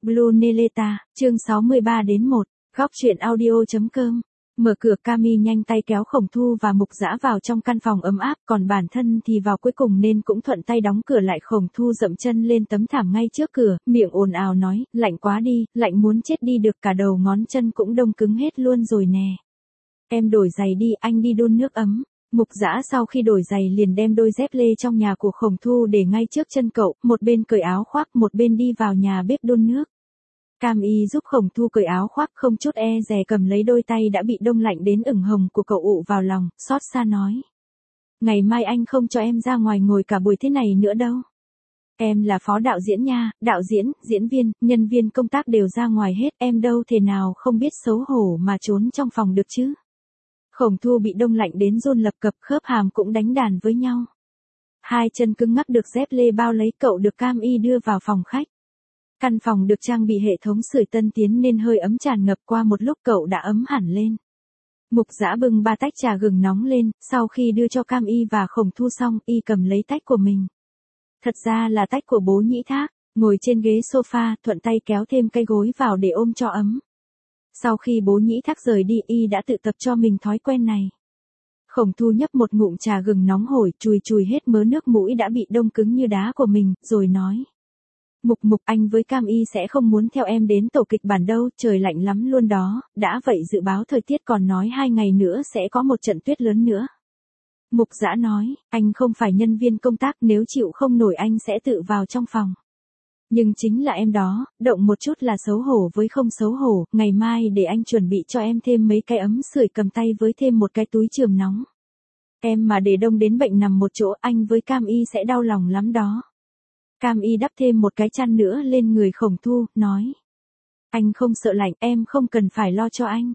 Blue Neleta, chương 63 đến 1, góc truyện audio.com. Mở cửa, Cami nhanh tay kéo Khổng Thu và Mục Dã vào trong căn phòng ấm áp, còn bản thân thì vào cuối cùng nên cũng thuận tay đóng cửa lại. Khổng Thu dậm chân lên tấm thảm ngay trước cửa, miệng ồn ào nói, lạnh quá đi, lạnh muốn chết đi được, cả đầu ngón chân cũng đông cứng hết luôn rồi nè. Em đổi giày đi, anh đi đun nước ấm. Mục Dã sau khi đổi giày liền đem đôi dép lê trong nhà của Khổng Thu để ngay trước chân cậu, một bên cởi áo khoác một bên đi vào nhà bếp đun nước. Cami giúp Khổng Thu cởi áo khoác, không chút e dè cầm lấy đôi tay đã bị đông lạnh đến ửng hồng của cậu ụ vào lòng, xót xa nói. Ngày mai anh không cho em ra ngoài ngồi cả buổi thế này nữa đâu. Em là phó đạo diễn nha, đạo diễn, diễn viên, nhân viên công tác đều ra ngoài hết, em đâu thể nào không biết xấu hổ mà trốn trong phòng được chứ. Khổng Thu bị đông lạnh đến run lập cập, khớp hàm cũng đánh đàn với nhau. Hai chân cứng ngắc được dép lê bao lấy, cậu được Cami đưa vào phòng khách. Căn phòng được trang bị hệ thống sưởi tân tiến nên hơi ấm tràn ngập, qua một lúc cậu đã ấm hẳn lên. Mục Dã bưng 3 tách trà gừng nóng lên, sau khi đưa cho Cami và Khổng Thu xong, y cầm lấy tách của mình. Thật ra là tách của bố Nhĩ Thác, ngồi trên ghế sofa, thuận tay kéo thêm cây gối vào để ôm cho ấm. Sau khi bố Nhĩ Thác rời đi, y đã tự tập cho mình thói quen này. Khổng Thu nhấp một ngụm trà gừng nóng hổi, chùi chùi hết mớ nước mũi đã bị đông cứng như đá của mình, rồi nói. Mục, anh với Cami sẽ không muốn theo em đến tổ kịch bản đâu, trời lạnh lắm luôn đó, đã vậy dự báo thời tiết còn nói 2 ngày nữa sẽ có một trận tuyết lớn nữa. Mục Dã nói, anh không phải nhân viên công tác, nếu chịu không nổi anh sẽ tự vào trong phòng. Nhưng chính là em đó, động một chút là xấu hổ với không xấu hổ, ngày mai để anh chuẩn bị cho em thêm mấy cái ấm sưởi cầm tay với thêm một cái túi chườm nóng. Em mà để đông đến bệnh nằm một chỗ, anh với Cami sẽ đau lòng lắm đó. Cami đắp thêm một cái chăn nữa lên người Khổng Thu, nói. Anh không sợ lạnh, em không cần phải lo cho anh.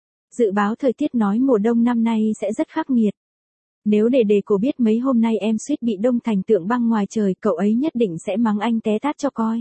Dự báo thời tiết nói mùa đông năm nay sẽ rất khắc nghiệt. Nếu để cô biết mấy hôm nay em suýt bị đông thành tượng băng ngoài trời, cậu ấy nhất định sẽ mắng anh té tát cho coi.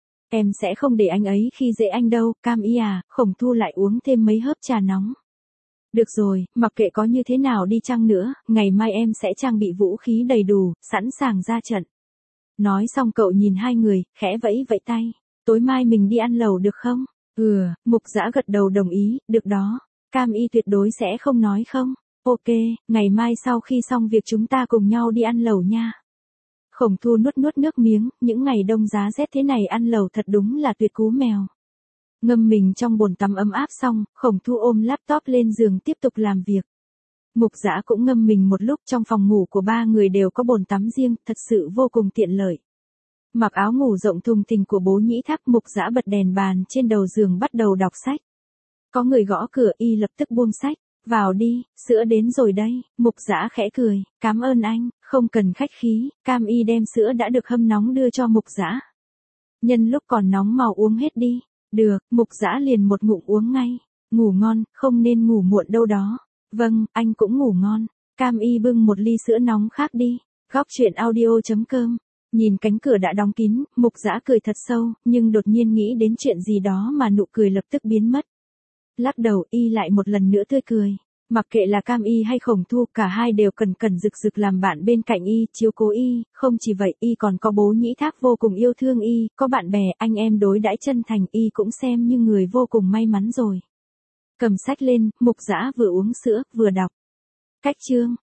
Em sẽ không để anh ấy khi dễ anh đâu, Cami à. Khổng Thu lại uống thêm mấy hớp trà nóng. Được rồi, mặc kệ có như thế nào đi chăng nữa, ngày mai em sẽ trang bị vũ khí đầy đủ, sẵn sàng ra trận. Nói xong cậu nhìn hai người, khẽ vẫy vẫy tay. Tối mai mình đi ăn lẩu được không? Mục Dã gật đầu đồng ý, được đó. Cami tuyệt đối sẽ không nói không. Ok, ngày mai sau khi xong việc chúng ta cùng nhau đi ăn lẩu nha. Khổng Thu nuốt nước miếng, những ngày đông giá rét thế này ăn lẩu thật đúng là tuyệt cú mèo. Ngâm mình trong bồn tắm ấm áp xong, Khổng Thu ôm laptop lên giường tiếp tục làm việc. Mục Dã cũng ngâm mình một lúc, trong phòng ngủ của 3 người đều có bồn tắm riêng, thật sự vô cùng tiện lợi. Mặc áo ngủ rộng thùng thình của bố Nhĩ Thác, Mục Dã bật đèn bàn trên đầu giường bắt đầu đọc sách. Có người gõ cửa, y lập tức buông sách. Vào đi, sữa đến rồi đây. Mục Dã khẽ cười, cảm ơn anh, không cần khách khí. Cami đem sữa đã được hâm nóng đưa cho Mục Dã. Nhân lúc còn nóng mau uống hết đi. Được, Mục Dã liền một ngụm uống ngay. Ngủ ngon, không nên ngủ muộn đâu đó. Vâng, anh cũng ngủ ngon. Cami bưng một ly sữa nóng khác đi. Góc truyện audio.com. Nhìn cánh cửa đã đóng kín, Mục Dã cười thật sâu, nhưng đột nhiên nghĩ đến chuyện gì đó mà nụ cười lập tức biến mất. Lắc đầu, y lại một lần nữa tươi cười. Mặc kệ là Cami hay Khổng Thu, cả hai đều cần rực rực làm bạn bên cạnh y, chiếu cố y, không chỉ vậy, y còn có bố Nhĩ Thác vô cùng yêu thương y, có bạn bè, anh em đối đãi chân thành, y cũng xem như người vô cùng may mắn rồi. Cầm sách lên, Mục Dã vừa uống sữa, vừa đọc. Cách chương